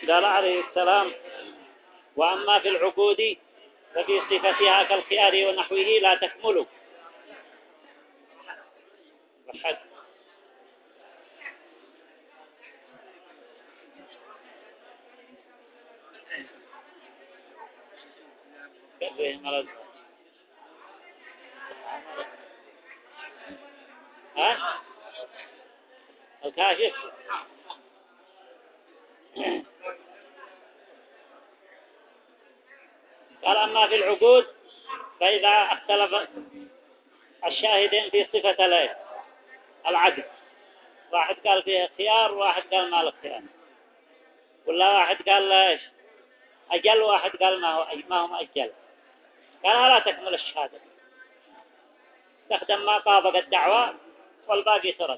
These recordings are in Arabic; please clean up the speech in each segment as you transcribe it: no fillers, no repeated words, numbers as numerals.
قال عليه السلام: وأما في العقود ففي صفتها كالخيار ونحوه لا تكمل. وحد كبه مرض ها الكاشف. قال: أما في العقود فإذا اختلف الشاهدين في صفة العقد، واحد قال فيه خيار وواحد قال ما له خيار، ولا واحد قال ايش أجل وواحد قال ما هو مأجل، قال لا تكمل الشهادة، تخدم ما طابق الدعوة والباقي ترد.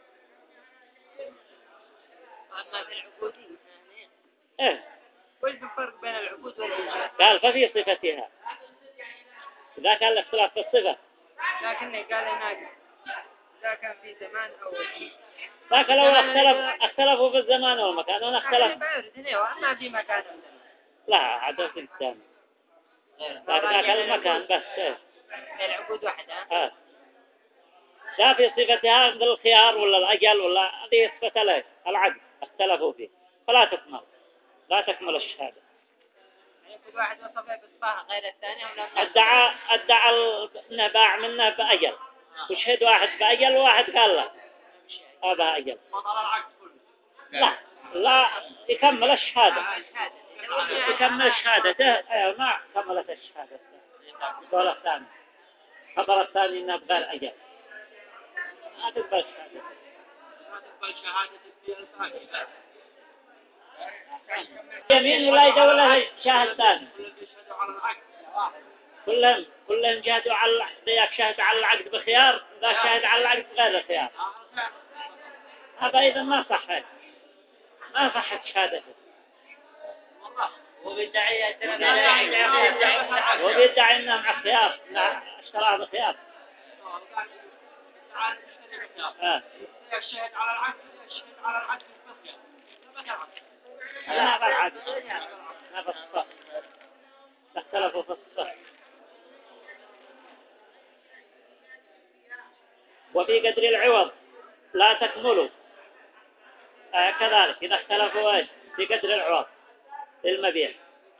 أما في العقود إيه؟ وش الفرق بين العقود والإنجاز؟ قال ففي صفتها، إذا كان الاختلاف في الصفة، لكنه قال هناك إذا كان في زمان أو لكن لو اختلفوا في الزمان والمكان، أنا اختلف ما في مكان لا عدد في الثاني، لكن ذاك المكان بس. العقود واحدة. لا في صفتها مثل الخيار ولا الأجل ولا هذه صفة العقد اختلفوا فيه فلا تكمل، لا تكمل الشهادة. يعني كل واحد وصفه بصفة غير الثاني ولا ادعى انه باع منه بأجل، وشهد واحد بأجل وواحد قال لا هذا أجل، لا يكمل الشهادة، يكمل شهادته. ما كملت الشهادة. قال الثاني خبر الثاني انه بغير أجل، ما تقبل شهادة. يمين ولا يدور له شاهد ثاني، كلهم جهدوا على ذاك شهد على العقد بخيار، ذا شهد على العقد بغير خيار، هذا إذا ما صحت شهادته. وبيدعي انه مع خيار، اشتراه بخيار. الشهد على العقد لا بالعقد ما بالصف، اختلفوا في الصف. وفي قدر العوض لا تكملوا، كذلك إذا اختلفوا ايش في قدر العوض للمبيع،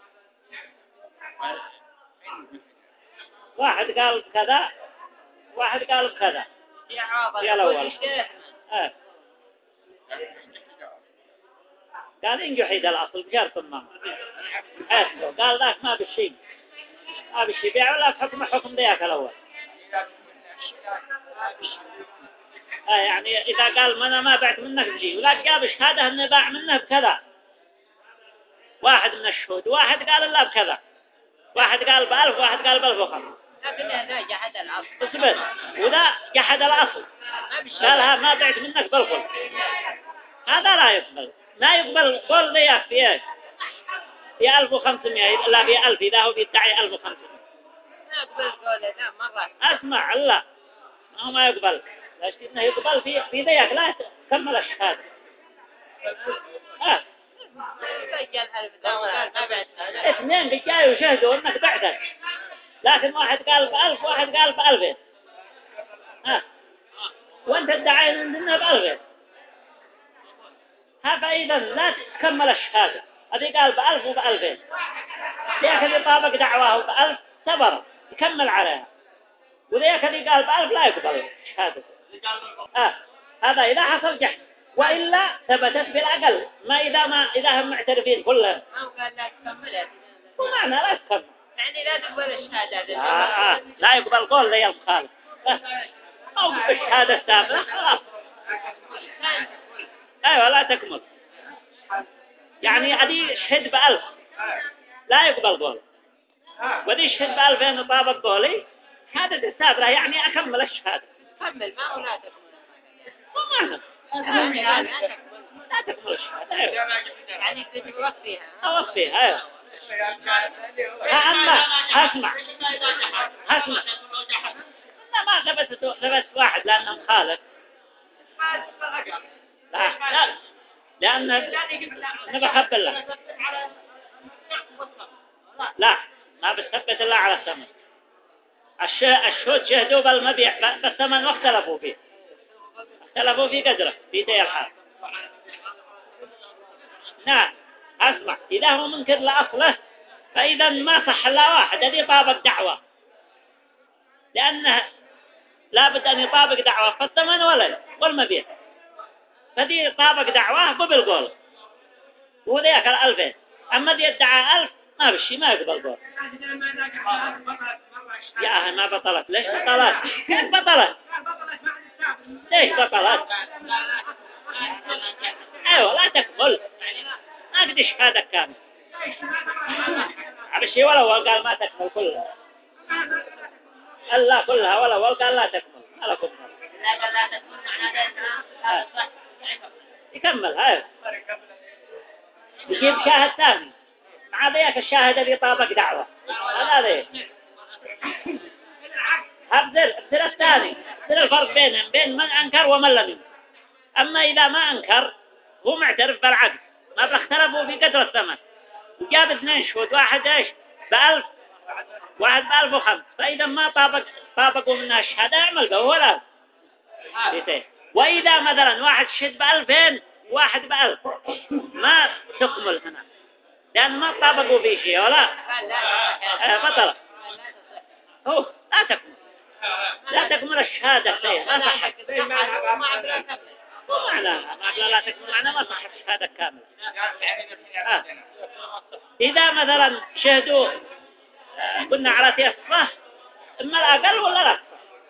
واحد قال كذا واحد قال كذا يا الأول قال إن جحيد الأصل بشرط ما قال ذاك ما بالشيء بيع ولا حكم ذاك الأول. يعني إذا قال أنا ما بعت منك بشيء ولا جاب شهادة إنه باع منه بكذا، واحد من الشهود واحد قال لا بكذا، واحد قال ب1000 واحد قال ب1500، لكن هذا جحد الأصل اصبر، وذا جحد الأصل قالها ما بعت منك بالخل، هذا لا يقبل، ما يقبل قول لي في ايش في 1500 لا في 1000 إذا هو بيدعي 1500 ما يقبل قوله لا مرة. اسمع لا ما يقبل، لكنه يقبل في ذيك لا تكمل الشهادة. رجال 1000 قال ما بعت. اثنين بيجاي وشهدوا انك بعتك، لكن واحد قال ب1000 واحد قال ب2000، وانت ادعي انه ب2000، هذا اذا لا تكمل الشهادة. هذه قال ب1000 وب2000، لكن يطابق دعواه ب1000 صبر يكمل عليها، وذيك اللي قال ب1000 لا يقبل شهادته. هذا إذا حصل جحد، وإلا ثبتت بالأقل، ما إذا هم معترفين كلهم. ما قال لا تكملها. ومعنى لا تكمل، يعني لا تقبل الشهادة. لا يقبل قول لي المخالف، أو الشهادة السابقة خلاص. أيوة لا تكمل، يعني هذه شهد ب1000 لا يقبل قول، وذي شهد ب2000 طابق قولي شهادة السابقة، يعني أكمل الشهادة. كمل ما هو لا تكمل. ومعنى لا تكمل الشهادة. يعني توفيها. أوفيها أيوة. أما اسمع ما ثبت واحد لأنه مخالف، لا لأن بخبر لك لا ما بتثبت إلا على الثمن. الشهود شهدوا بالمبيع بالثمن واختلفوا فيه قدره في ذي الحال. نعم أسمع إذا هو منكر لأصله فإذا ما صح لا واحد الذي طابق دعوة، لأنه لابد أن يطابق دعوة فالثمن والمبيع، فدي طابق دعوة قبل قول وذيك 2000. أما ذي ادعى 1000 ما بشي ما يقبل قول. يا أخي ما بطلت. ليش بطلت؟ كيف بطلت؟ ليش بطلت؟ أيوة لا تكمل ما قدش هذا كامل بشي ولا هو قال ما تكمل كلها الله كلها ولا هو قال لا تكمل ما لكم لا تكمل معناه يكمل. هاي يجيب شاهد ثاني مع ذيك الشاهد اللي طابق دعوة هذا ذي أبدل الثاني أبدل الفرق بينهم بين من أنكر ومن لم ينكر. أما إذا ما أنكر هو معترف بالعقد ما بيختلفوا في قدر الثمن وجاب 2 شهود واحد إيش ب1000 واحد ب1005 فإذا ما طابقوا منها الشهادة يعمل به ولا وإذا مثلا واحد شهد ب2000 واحد ب1000 ما تكمل هنا لأن ما طابقوا فيه شيء ولا بطل هو لا تكمل الشهادة ما صحت مو معناها لا تكمل معناها ما صحت الشهادة كاملة. إذا مثلا شهدوا قلنا على تيسره إما الأقل ولا لا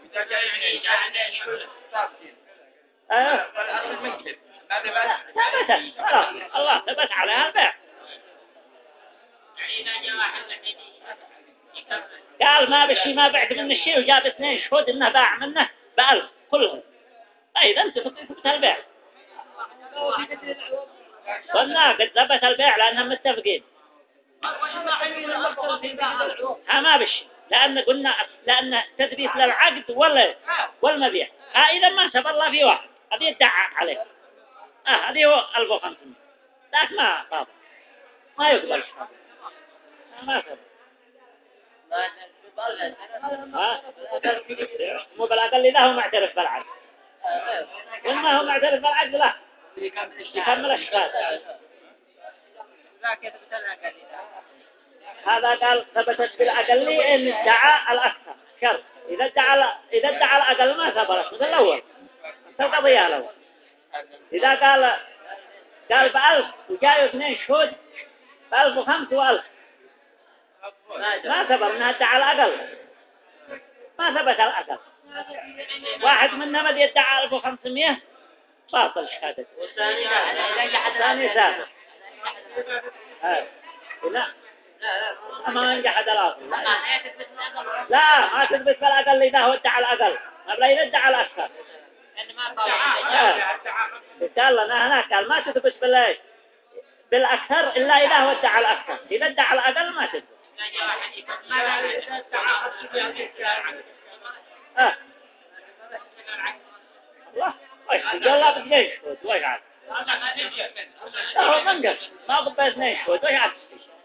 ثبت خلاص الله ثبت عليها البيع. قال ما بشي ما بعت من الشيء وجاب 2 شهود إنه باع منه ب1000 كلهم أيضا أنت ثبت البيع قلنا قد ثبت البيع لأنهم متفقين. ما بشي لأن قلنا لأن تثبيت للعقد والمبيع إذا ما سبب الله في واحد هذه يدعى عليه هذه هو 1500 ذاك ما طاب ما يقبل ما سبب مو بالأقل إذا هو معترف بالعقد وما هو معترف بالعقد لا يكمل الشهادة. هذا قال ثبتت بالأقل إن ادعى الأكثر شرط إذا ادعى الأقل ما ثبت مثل الأول القضية الأول. إذا قال ب1000 وجاء 2 شهود ب1005 و1000 ما ثبت انها ادعى الأقل ما ثبت الأقل واحد منهم الذي ادعى 1500 باطل شهادته والثاني ثابت. لا ما ينجح الأصل لا ما تثبت بالأقل إذا هو ادعى الأقل قبل إذا ادعى الأكثر قال لنا هناك قال ما تثبت بالأكثر إلا إذا هو ادعى الأكثر إذا ادعى الأقل ما تثبت. الله يقول لا ب2 شهود وش عاد هو منقص ما قبل 2 شهود وش عاد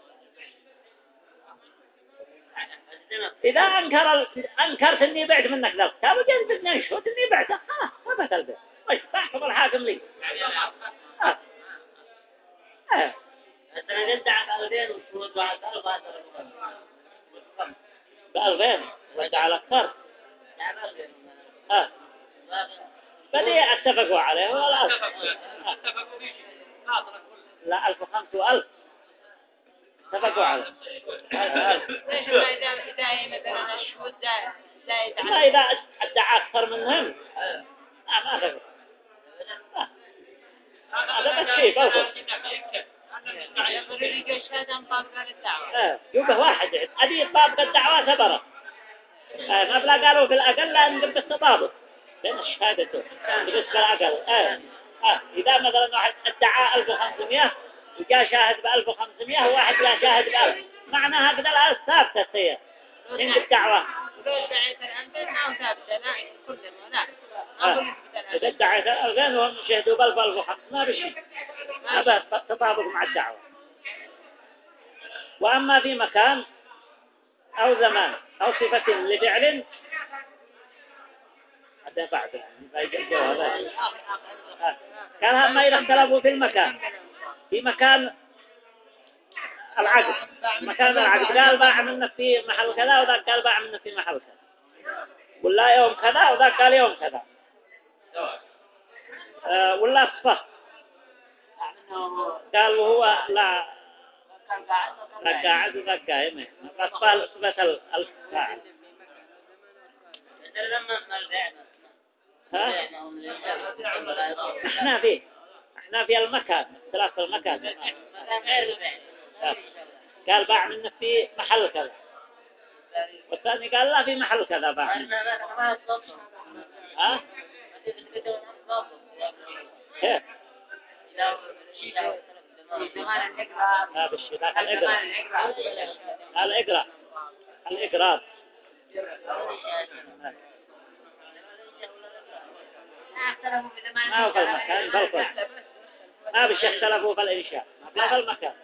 إذا أنكرت إني بعت منك ذا الكتاب وجلت 2 شهود إني بعته ثبت البيع وش تحكم الحاكم لي مثلا ادعى ب2000 وشهود بعد 1000 ب2000 ودعى الأكثر بدي اتفقوا عليه ولا اتفقوا فيه لا 1500 و1000 اتفقوا عليه. ليش إذا مثلا الشهود ما إذا ادعى أكثر منهم ما اتفق هذا بس شيء بلغ يبقى واحد أدي طابق الدعوة ثبرت ما بلا قالوا في الأقل لأن بالتطابق بين الشهادته بالنسبة للأقل إذا مثلا واحد ادعى 1500 وجاء شاهد ب1500 وواحد لا شاهد ب1000 معناها قد الألف ثابتة تصير عند الدعوة إذا ادعى 2000 وهم شهدوا ب1500 ما بشي هذا تطابق مع الدعوة. وأما في مكان أو زمان أو صفة لفعل هذا بعد كان ما إذا اختلفوا في المكان في مكان العقد مكان العقد قال باع منك في محل كذا وذاك قال باع منك في محل كذا ولا يوم كذا وذاك قال يوم كذا ولا صفة قال وهو لا قاعد وذاك قائم صفة الفاعل احنا في المكان ثلاثة المكان قال باع منك في محل كذا والثاني قال لا في محل كذا باع ها كيف لا بالشيء الإقرار ما هو في المكان بالفعل ما بالشيء اختلفوا في الإنشاء ما في المكان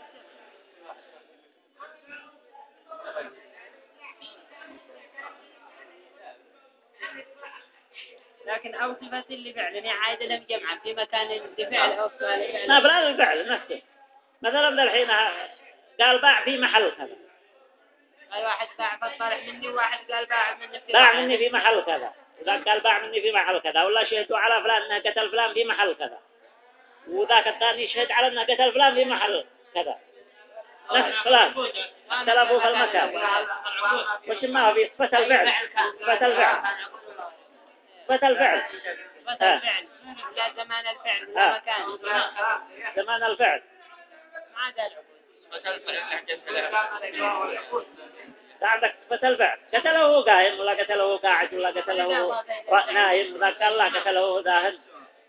لكن أو صفة لفعل يعني عايدة لم جمعا في مكان لفعل أو صفة لفعل ما بلا الفعل نفسه مثلا من الحين قال باع في محل كذا قال واحد باع فالصالح مني وواحد قال باع مني في محل كذا وذاك قال باع مني في محل كذا ولا شهدوا على فلان انه قتل فلان في محل كذا وذاك الثاني يشهد على انه قتل فلان في محل كذا نفس فلان اختلفوا في المكان وش ما هو في صفة الفعل لا زمان الفعل ولا مكان زمان الفعل ما عدا العقود عندك صفة الفعل قتله هو قائم ولا قتله هو قاعد ولا قتله نايم ولا قال لا قتله هو ذاهب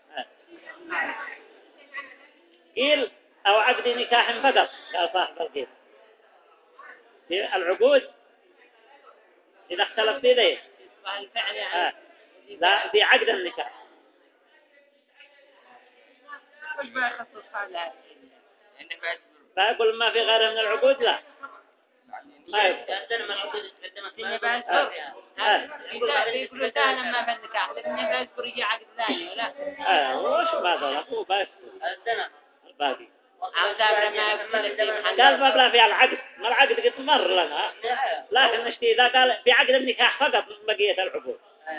قيل أو عقد نكاح فقط قال صاحب القيل في العقود إذا اختلف في ذي الفعل يعني لا في عقد النكاح وش بيخصص هذا فأقول ما في غيره من العقود لا ما يبقى يقولوا سهلا ما في النكاح لكن يذكر يجي عقد ثاني ولا وش ما ذا هو بس الباقي قال ما بلا في العقد ما العقد قد مر لنا لكن نشتي إذا قال في عقد النكاح فقط بقية العقود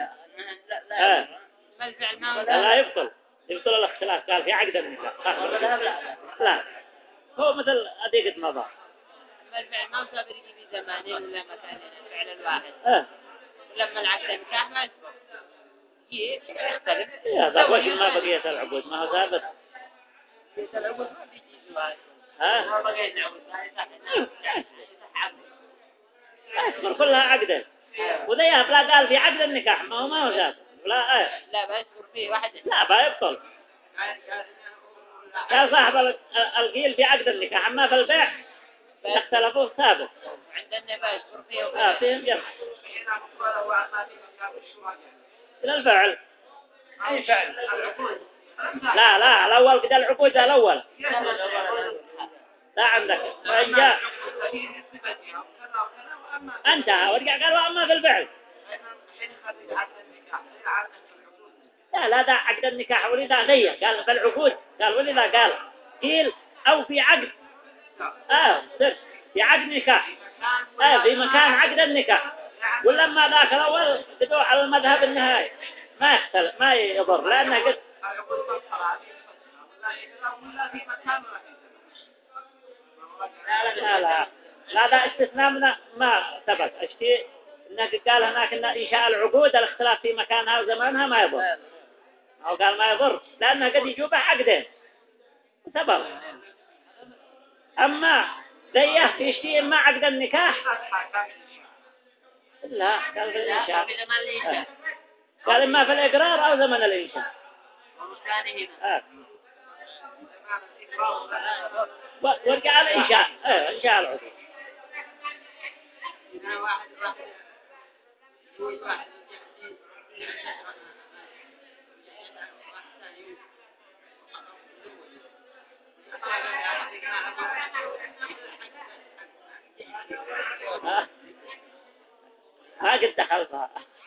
لا يبطل الاختلاف قال في عقد النكاح لا هو مثل أديقة نظر الفعل ما صار يجي في زمانين ولا مكانين الفعل الواحد لما العقد النكاح ما يختلف هذا وش ما بقية العقود ما هو ثابت بقية العقود ما بيجي واحد ما بقية العقود يذكر كلها عقده وذيها بلا قال في عقد النكاح ما هو ثابت لا لا بيذكر فيه واحد لا بيبطل قال صاحب القيل في عقد النكاح أما في البيع اختلفوا ثابت عندنا بيذكر فيه فيهم جمع إلى الفعل أي فعل العقود لا الأول كده العقود الأول لا عندك وإن جاء انتهى ورجع قال وأما في الفعل لا ده عقد النكاح ولذا ضيق قال في العقود قال ولذا قال قيل أو في عقد في عقد نكاح في مكان عقد النكاح ولما ذاك الأول تدوح على المذهب النهائي ما يختلف ما يضر لأنه قد لا ده استثناء من ما ثبت اشتي انك قال هناك ان انشاء العقود الاختلاف في مكانها وزمانها ما يضر او قال ما يضر لانه قد يجوبه عقدين سبب اما زيه يشتي اما عقد النكاح لا قال في الانشاء قال اما في الاقرار او زمن الانشاء ورجع الانشاء انشاء العقود ما قد دخلتها.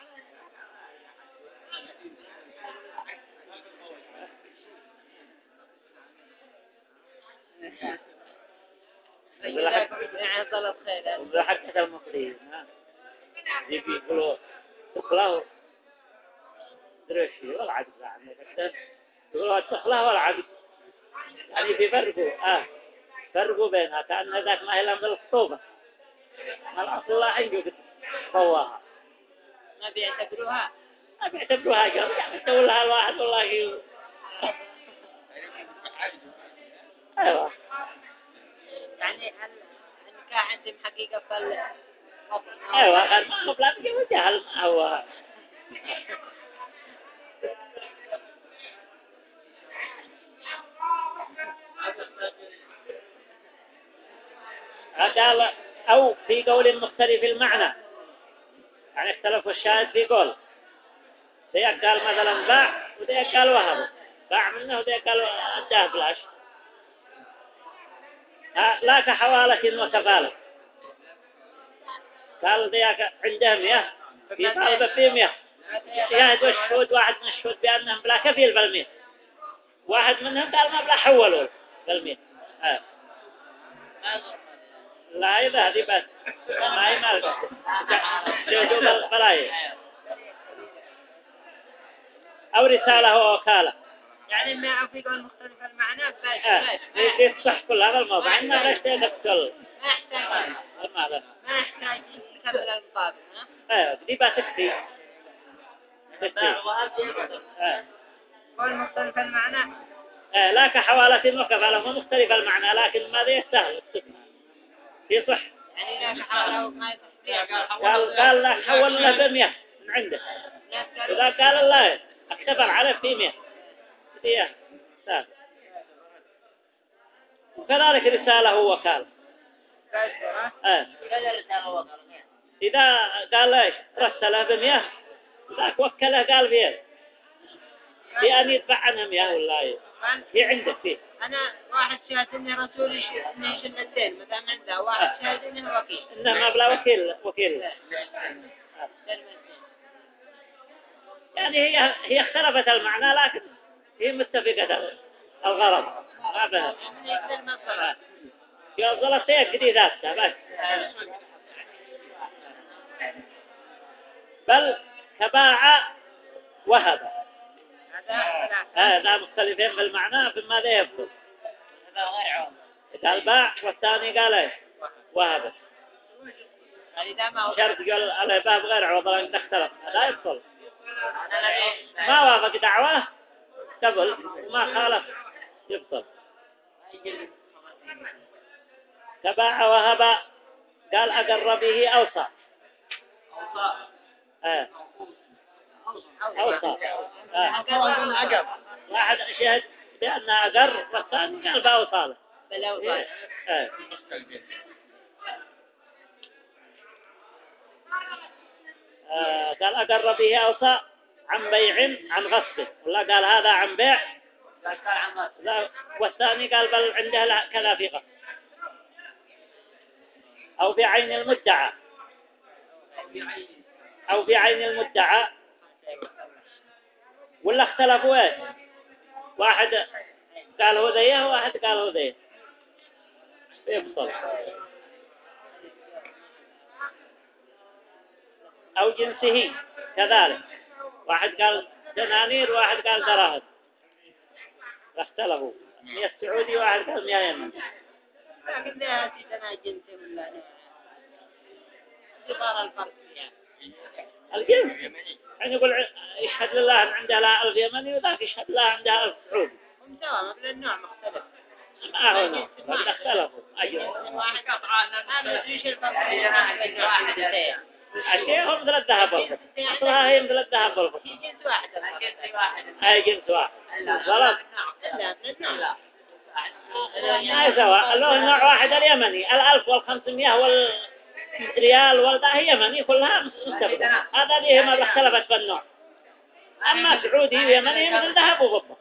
يعني طلب خير وحتى المصريين يجي يقولوا تخلاه درشي ولا عقد يعني يقولوا تخلاه ولا عقد يعني في فرقوا بينها كأن ذاك ما هي لما الخطوبة الأصل الله عنده قواها ما بيعتبروها جرب يعني تقول لها الواحد والله أيوة يعني النكاح عندهم حقيقة أيوة قال ما هو بلا تجي جهل ما هو قال أو في قول مختلف المعنى يعني اختلفوا الشاهد في قول ذيك قال مثلا باع وذيك قال وهب باع منه وذيك قال اداه بلاش لا كحوالة وكفالة قال ذيك عنده 100 في طالب فيه 100 شاهد والشهود واحد من الشهود بأنهم بلا كفيل بالمئة واحد منهم قال ما بلا حولوا بالمئة لا إذا هذه بس ما هي مالك جهدوا بالبلاية أو رسالة ووكالة يعني ما عفيق المختلف المعنى يصح كل هذا الموضوع إنه لا يحتاج كل ما يحتاج يكمل المقابل دي بقى تكفي والمختلف المعنى لا كحوالة وكفالة هو مختلف المعنى لكن ماذا يستاهل يصح يعني لا كحوالة ما يصح قال لا حول له ب100 من عنده إذا قال الله اكتفر عليه في 100 هي سهل وكذلك رسالة ووكالة إذا قال ايش رسله ب100 ذاك وكله قال فيه في أن يدفع عنهم يا والله هي عندك فيه أنا واحد شاهد إني رسول إني شن الدين مثلا عنده واحد شاهد إنه وكيل إنه ما بلا وكيل يعني هي اختلفت المعنى لكن هي متفقة الغرض ما بها يوصلت هي كذي ذاتها بس بل تباع وهب هذا مختلفين بالمعنى في ماذا يبطل قال باع والثاني قال ايش وهب شرط قال الهباب غير عوض لأن تختلف لا يبطل ما وافق دعوة قبل وما خالف يبطل تباع وهب قال أقر به أوصى أوصى واحد شهد بأنها أقر والثاني قال بأوصى له قال أقر به أوصى عن بيع عن غصب ولا قال هذا عن بيع لا والثاني قال بل عنده كذا في غصب أو في عين المدعى ولا اختلفوا ايش واحد قال هو ذيه وواحد قال هو ذيه يفصل أو جنسه كذلك واحد قال دنانير واحد قال دراهم اختلفوا 100 سعودي واحد قال 100 يمني لكن ده سيدنا جنسي ولا كبار الفرق الجنس يعني يقول يشهد لله أن عنده لا 1000 يمني وذاك يشهد لله عنده 1000 سعودي هم سوا مثل النوع مختلف ما هو نوع لكن اختلفوا أجل واحد قطعان هذا ايش الفرق بين واحد واثنين الشيء هم مثل الذهب والفضة أصلها هي مثل الذهب والفضة جنس واحد أي جنس واحد غلط ما سوا اللون نوع واحد اليمني 1500 والريال والده يمني كلها مستقبل هذا اللي ما اختلفت في النوع أما سعودي ويمني مثل ذهب وفضة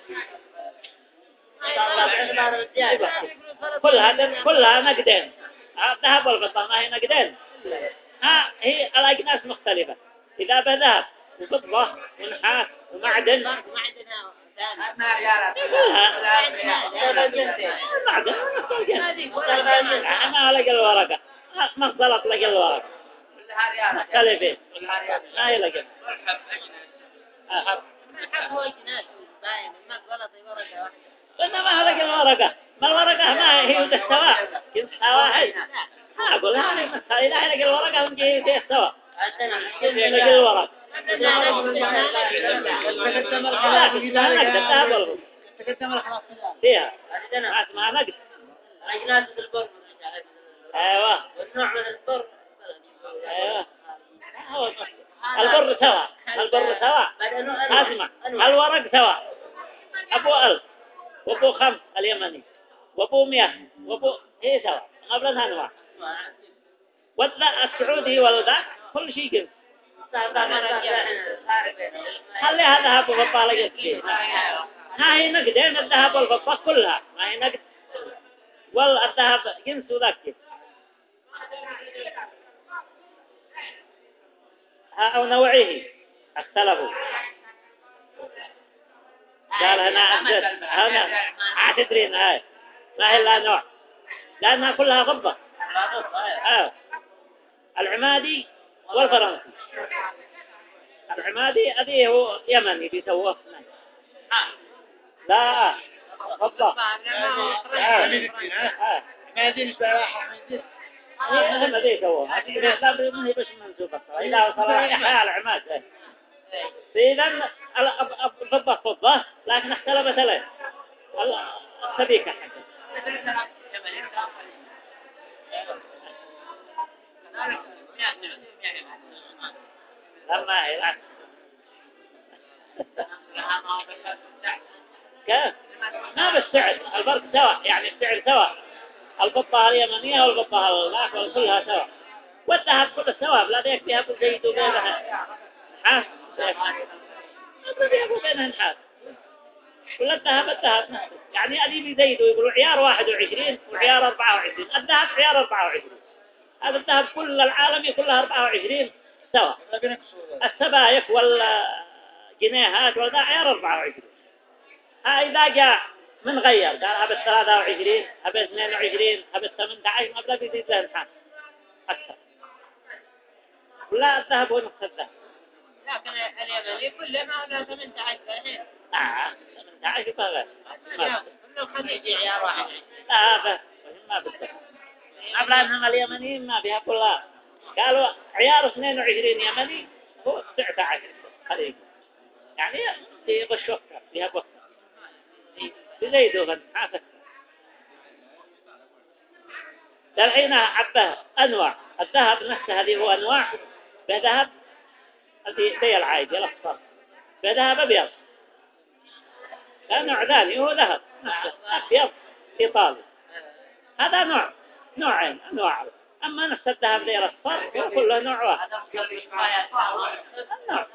كلها نقدين الذهب والفضة ما هي نقدين. هي الأجناس مختلفة. إذا بذهب وفضة ونحاس ومعدن معدنها معدن ما لقى الورقة ما اختلط لقى الورقة مختلفين ما يلقى الحب هو جناس دائما ما غلط ورقة واحدة إنما لقى الورقة ما الورقة ما هي وده سواء جنسها واحد أقول هذه مسألة إذا لقى الورقة هم جيه سواء لقى الورقة تقدم الخلاص فيها ما نقد أجناس البر ايوه والنوع من البر ايوه هو البر سواء اسمع الورق سواء ابو 1000 وابو 5 اليمني وابو 100 وابو ايه سواء قبل انواع ولا السعودي ولا ذاك كل شيء جنس خلي هذا ابو بطاله فيه ها هي نقدين الذهب والفضة كلها ما هي نقد والذهب جنس ذاك أو نوعه اختلفوا قال هنا تدرين هاي ما هي إلا نوع لأنها كلها فضة العمادي والفرنسي العمادي هذه هو يمني بيسووه لا فضة ما يدين براحة من هم ذي سووها لا ما هي بس منسوبة إذا صراحة حال عماد فإذا الفضة فضة لكن اختلفت له السبيكة لما هي كيف ما بالسعر الفرق سواء يعني السعر سواء الفضة اليمنية والفضة الآخر كلها سواء والذهب كله سواء لا يكفيها بالزيد وبينها نحاس يكفيها بينها نحاس كل الذهب نفسه يعني أدي بزيد ويقولوا عيار 21 وعيار 24 الذهب عيار 24 هذا الذهب كل العالم كلها 24 سواء السبائك والجنيهات والذا عيار 24 إذا جاء من غير قال هبت 23 هبت 22 هبت 18 ما بلا بيزيد له نحاس أكثر لا الذهب هو نفس الذهب لكن اليمني كله ما له 18 الحين 18 بغير كله الخليجي عيار واحد هذا ما بالذهب قبل أنهم اليمنيين ما فيها كلها قالوا عيار 22 يمني هو 19 خليجي يعني في غش وقتها فيها وقتها بزيدوا غن حاسك الحين عبه أنواع الذهب نفسه هذه هو أنواع بذهب هذه زي العايد الأصفر بذهب أبيض نوع ثاني هو ذهب أبيض إيطالي هذا نوعين أنواع أما نفس الذهب زي الأصفر هو كله نوع واحد النوع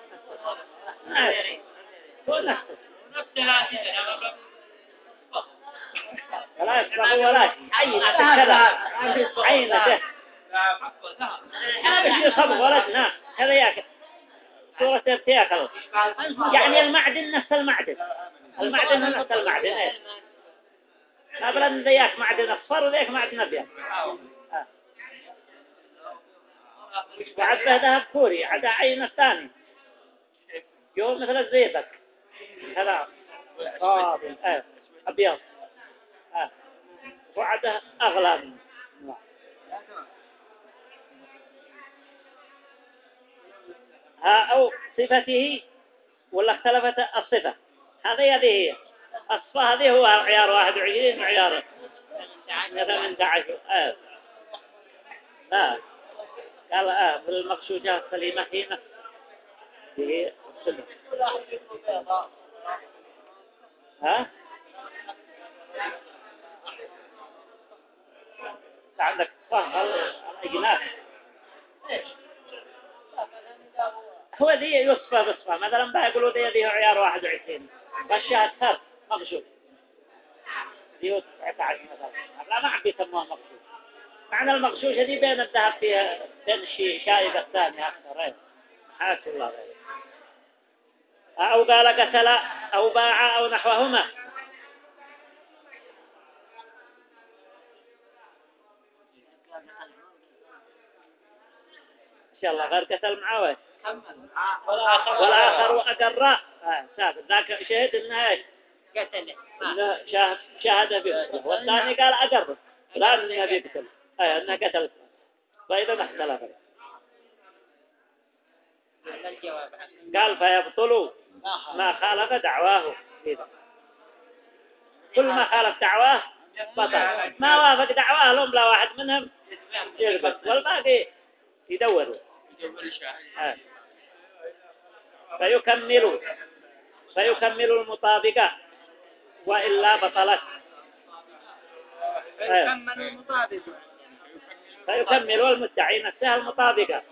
هو نفسه ولا يصبغ ولا عينة كذا عينة هذا شيء صبغ ولا هذا ياكل صورة ارتياكل يعني المعدن نفس المعدن المعدن نفس المعدن قبل أن ذيك معدن أصفر وذيك معدن أبيض وعبه ذهب كوري عدا عينة ثاني يوم مثل الزيبك هذا أبيض وعده أغلى منه أو صفته ولا اختلفت الصفة هذه هي الصفة هذه هو عيار 21 وعيار 18 لا قال بالمغشوشة السليمة هي نفس هي الصفة عندك صفة الأجناس هو ذي يصفى بصفة مثلا بقى يقولوا ذي عيار 21 غشها الثرب مغشوش ذي 19 مثلا لا ما عم بيسموها مغشوش معنى المغشوشة دي بين الذهب فيها بين شائبة الثانية أكثر. حاشا الله غير. أو قال قتل أو باع أو نحوهما. إن شاء الله غير قتل معه والآخر وأقر ثابت ذاك شهد إنها إيش قتله إنه شاهد بقتله والثاني قال أقر لا إنه بيقتل إنه قتل فإذا ما اختلف الجواب قال فيبطل ما خالف دعواه إذا كل ما خالف دعواه بطل ما وافق دعواه لهم لا واحد منهم يثبت والباقي يدوروا فيكمل المطابقة وإلا بطلت فيكمل المطابق فيكمل المدعي نفسها المطابقة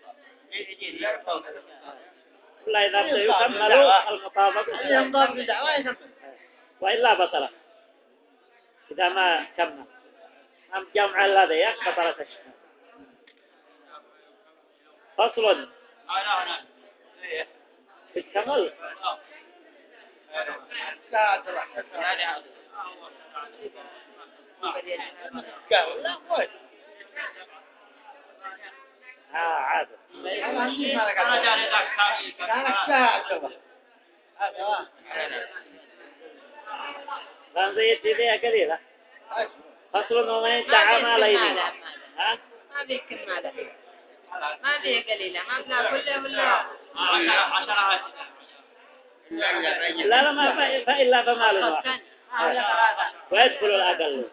لا إذا يكمل المطابقة وإلا بطلت إذا ما كمل أم جمع الذي بطلت الشهادة فصل بالكمل عاد غنزيت فيها قليلة فصل ومن ادعى مالين ها ما فيه كمالة ما فيه قليلة ما بلا كله ولا 10 لا ما فإلا فمال واحد ويدخل الأقل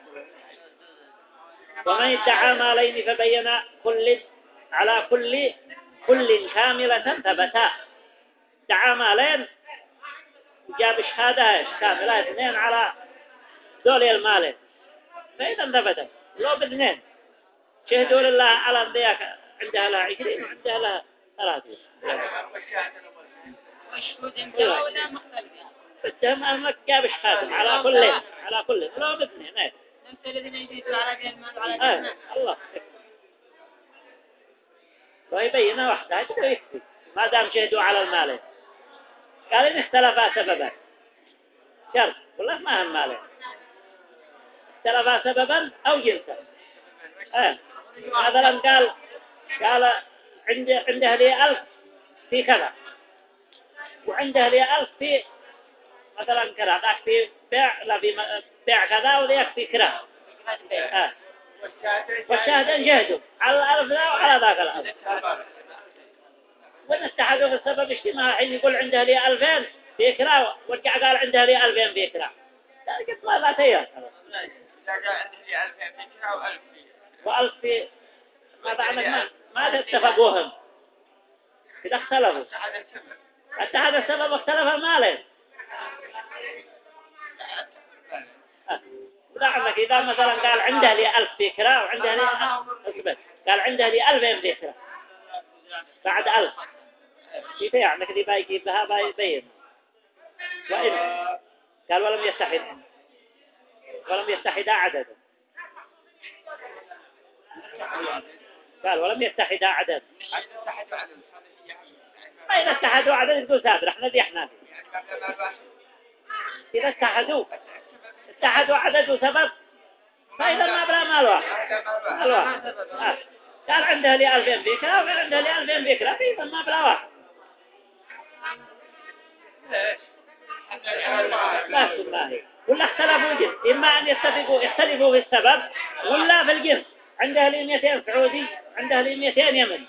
ومن ادعى مالين فبين كل على كل كاملة ثبتا ادعى مالين وجاب شهادة كاملة 2 على دول المالين فإذا ثبتا لو باثنين شهدوا لله على ذيك عندها لها 20 وعندها لها 30 مشهود انتهى ولا مختلفين التهم أنك جاب شهادة على كل لو باثنين نفس الذين يزيدوا على ذي المال وعلى ذي المال الله ويبينها وحدها كده يكفي ما دام شهدوا على المالين قال إن اختلفا سببا شرط ولا ما هم مالين اختلفا سببا أو جنسا مثلا قال عنده لي 1000 في كذا وعنده لي 1000 في مثلا كذا ذاك في بيع لا في بيع كذا وذاك في كذا والشاهدين جهدوا على 1000 ذا وعلى ذاك 1000 وإن اتحدوا في السبب اجتماع حين يقول عنده لي 2000 في كذا ورجع قال عنده لي 2000 في كذا قلت ما لا تيار و1000 في ما بعد ما تتفقوهم كده اختلفوا اتحد السبب اختلف المالين ودعمك إذا مثلا قال عنده لي 1000 في كرا وعنده لي أثبت قال عنده لي 2000 في كرا بعد 1000 كيف يعني كذي بايجيب لها بايبين وإن قال ولم يتحدا عددا قال ولم يتحدا عددا إذا اتحدوا عدد يقول سابر احنا دي احنا إذا اتحدوا عدد وسبب فإذا ما بلا مال واحد قال عنده لي 2000 بكرة وغير عنده لي 2000 بكرة فإذا ما بلا واحد لا الله ولا اختلفوا جنس إما أن يختلفوا في السبب ولا في الجنس عنده لي 200 سعودي عنده لي 200 يمني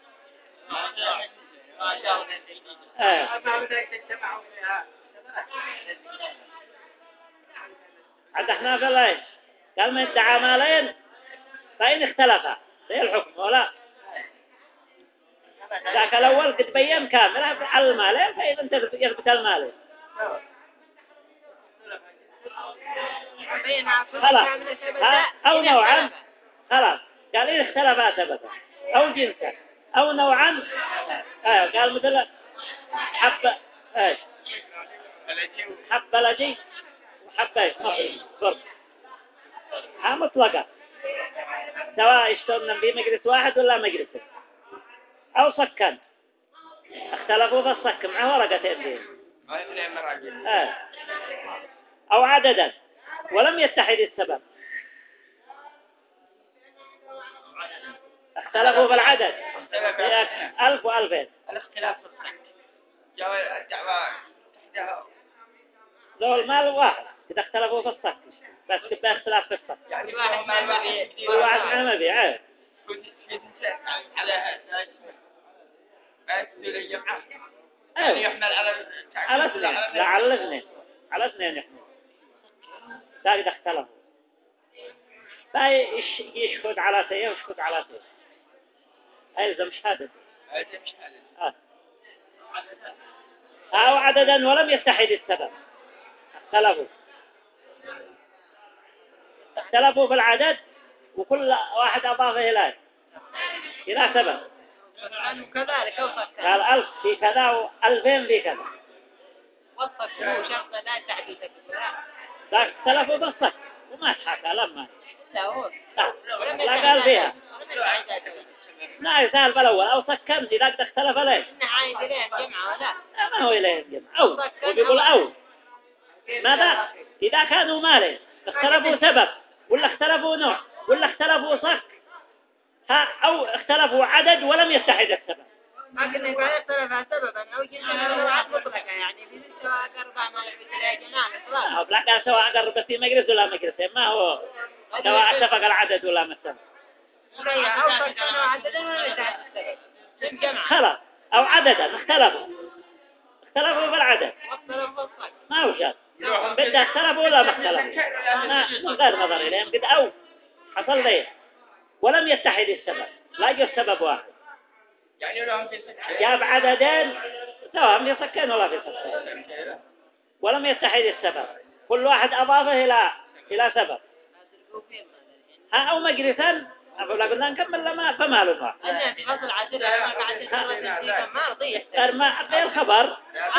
عند احنا في الله قال ما ادعى مالين فإن اختلفا زي الحكم ولا ذاك الأول قد بيّن كاملة على المالين فإذا انت يثبت المالين خلاص أو نوعا خلاص قال إن اختلفا ثبتا أو جنسا أو نوعا قال مثل حب ايش حب لجي وحب ايش مطلق ها مطلقة سواء يشتغلن في مجلس واحد ولا مجلسين أو سكن اختلفوا في السكن معه ورقتين فيه أو عددا ولم يتحد السبب اختلفوا في العدد 1000 و2000 الاختلاف في الصحة جاء الدعوة تحتها ذو المال واحد إذا اختلفوا في السكن بس كبه اختلاف في السكن يعني واحد ما الواحد كل واحد منهم يبيع في إنسان على ما تدل الجمعة أيوة. يحمل على اثنين لا على اثنين على اثنين يحمل لا إذا اختلفوا يشهد على شيء ويشهد على شيء أيضا شهادة هذا مش هذا أو عددا ولم يتحد السبب اختلفوا في العدد وكل واحد أضافه إلى سبب كذلك قال 1000 في كذا و2000 في كذا وصف شرط لا تعديد لا اختلفوا بالصك وما تحكى لما لا لا قال فيها لا يسأل بالأول أو سكنت إذا قد اختلف ليه إنه عايز إليه الجمعة ولا ما هو إليه الجمع أو وبيقول أو ماذا إذا كانوا مالين اختلفوا سبب ولا اختلفوا نوع ولا اختلفوا صك أو اختلفوا عدد ولم يتحد السبب لكن إذا اختلف سببا أو جنسا لو عاد مطلقة يعني في سواء قربا ما يبت إليه جنان إطلاق لا قال سواء قرب في مجلس ولا مجلسين ما هو سواء اتفق العدد ولا مثلا أو سكنوا عددا ولا يتحد السبب جمعة خلاص أو عددا اختلفوا في العدد واختلف الصك ما هو شرط بدأ اختلفوا ولا ما اختلفوا من غير نظر إليهم قد أو حصل ليه ولم يتحد السبب لا يجب سبب واحد يعني لهم في سكة جاب عددين سواء في سكين ولا في سكين ولم يتحد السبب كل واحد أضافه إلى سبب أو مجلسا أقول لك قلنا نكمل لما فمال الله أنا في فصل عدد ما قاعد يترى ما رضيه ما غير خبر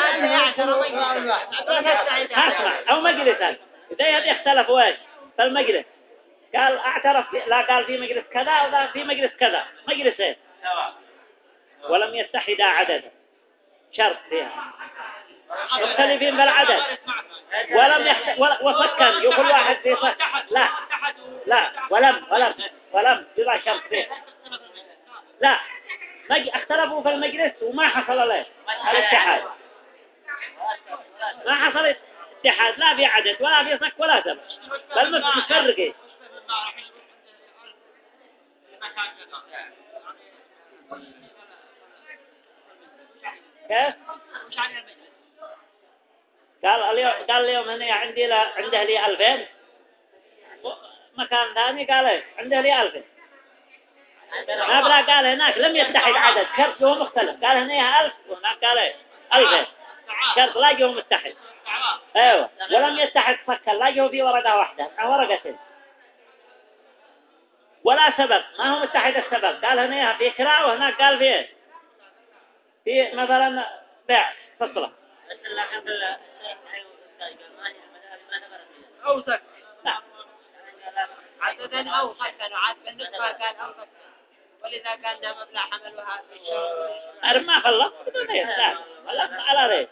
اسمع أو مجلسا إذا هذا اختلفوا إيش فالمجلس قال اعترف لا قال في مجلس كذا ولا في مجلس كذا مجلسين ولم يتحدا عددا شرط فيها مختلفين بالعدد ولم وسكن يقول واحد في سكن لا ولم بلا شرط فيه لا اختلفوا في المجلس وما حصل له الاتحاد ما حصل اتحاد لا في عدد ولا في سك ولا سبب بل متفرقين كيف قال اليوم هنا عنده لي 2000 مكان ثاني قال ايش عنده لي 2000 ما بلا قال هناك لم يتحد عدد شرط هو مختلف قال هنا 1000 وهناك قال ايش 2000 شرط لا هو متحد ايوه ولم يتحد سكن لا هو في ورقه واحده مع ورقتين ولا سبب ما هو متحد السبب قال هنا في كراء وهناك قال في ايش في مثلا بيع فصله أو سكن عددا أو سكن وعاد بالنسبة قال أو سكن ولذا قال ده مبلغ حملها في الشهر ما خلص بدون لا ولا على ريت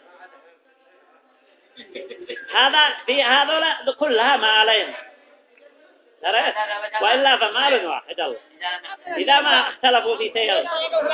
هذا في هذول كلها ما علينا دريت وإلا فمال واحد الله إذا ما اختلفوا في شيء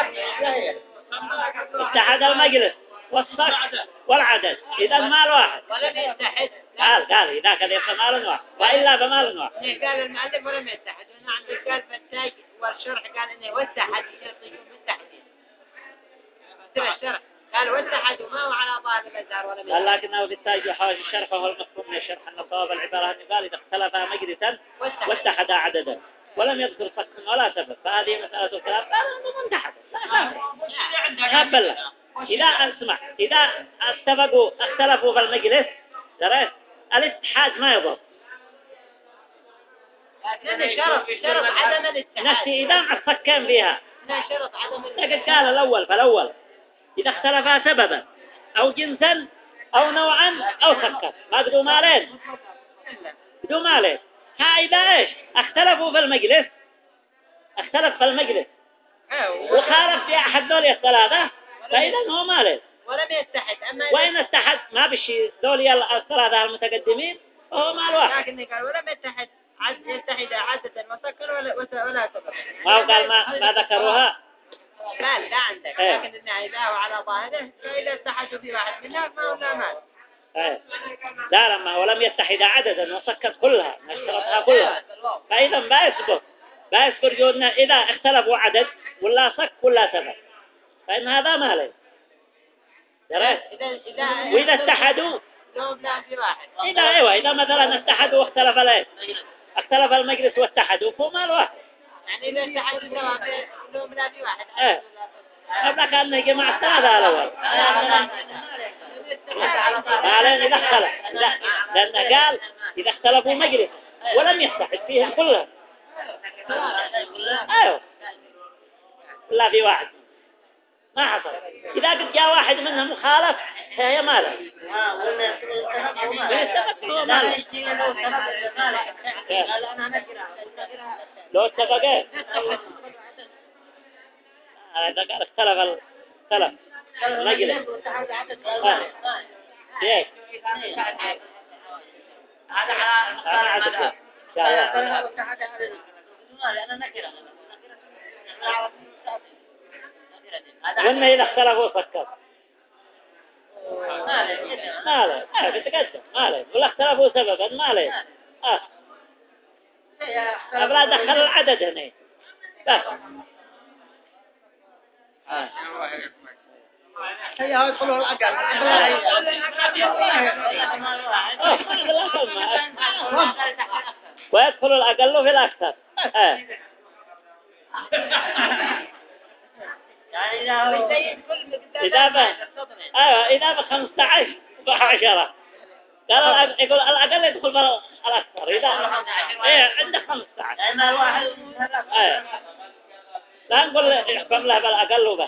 اتحد المجلس والصك والعدد إذا المال واحد ولم يتحد قال إذا كذا فمال واحد وإلا فمال واحد قال المؤلف ولم يتحد وهنا عندك قال بالتاج والشرح قال إنه واتحد الشرط يكون بالتحديد ترى الشرح قال واتحد وما هو على ظاهر المزار ولم يتحد قال لكنه بالتاج وحاج الشرح وهو المفهوم من الشرح أن صواب العبارة أن قال إذا اختلفا مجلسا واتحدا عددا ولم يذكر سكن ولا سبب فهذه مسألة الخلاف قال أنه منتحد لا بل إذا اسمع إذا اختلفوا في المجلس دريت الاتحاد ما يضر لكن شرط عدم الاتحاد نفسي إذا ما سكن فيها شرط عدم لقد قال الأول فالأول إذا اختلفا سببا أو جنسا أو نوعا أو سكن ما بدو مالين بدو مالين ها إذا إيش اختلفوا في المجلس اختلف في المجلس وخالف في أحد دول الثلاثة فإذا هو ماله. ولم يتحد أما وإن اتحد ما بشي دول الثلاثة المتقدمين فهو مال واحد. لكن قال ولم يتحد يتحد عادة وسكر ولا سبب. ما هو قال ما ذكروها. لا عندك لكن إن إذا هو على ظاهره فإذا اتحدوا في واحد منها ما هو لا مال. لا لما ولم يتحد عددا وسكت كلها اشترطها كلها فإذا ما يسبق جودنا إذا اختلفوا عدد ولا صك ولا سبب فإن هذا ماله. وإذا اتحدوا لا في واحد. إذا مثلا اتحدوا واختلف الايه اختلف المجلس واتحدوا فهو مال واحد. يعني إذا اتحدوا سواء لهم لا في واحد. قبل كان نجي مع الثلاثة الأول قالين إذا اختلف لأن قال إذا اختلفوا مجلس ولم يتحد فيهم كلها لا في واحد ما حصل. إذا قد جاء واحد منهم مخالف فهي ماله هو ماله لو اتفقين هذا قال اختلف مجلس ايه هذا على وإنه إذا اختلفوا فكر ماله بتقدم ماله ولا اختلفوا سببا ماله أبلا دخل العدد هنا بس هي هاي يدخلوا الأقل ويدخل الأقل في الأكثر إذا ب 15 10 قال يقول الأقل يدخل في الأكثر إذا عندك 15 لا نقول يحكم له بالأقل وبس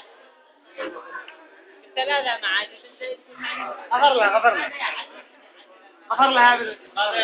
ثلاثة معاجم غفر لها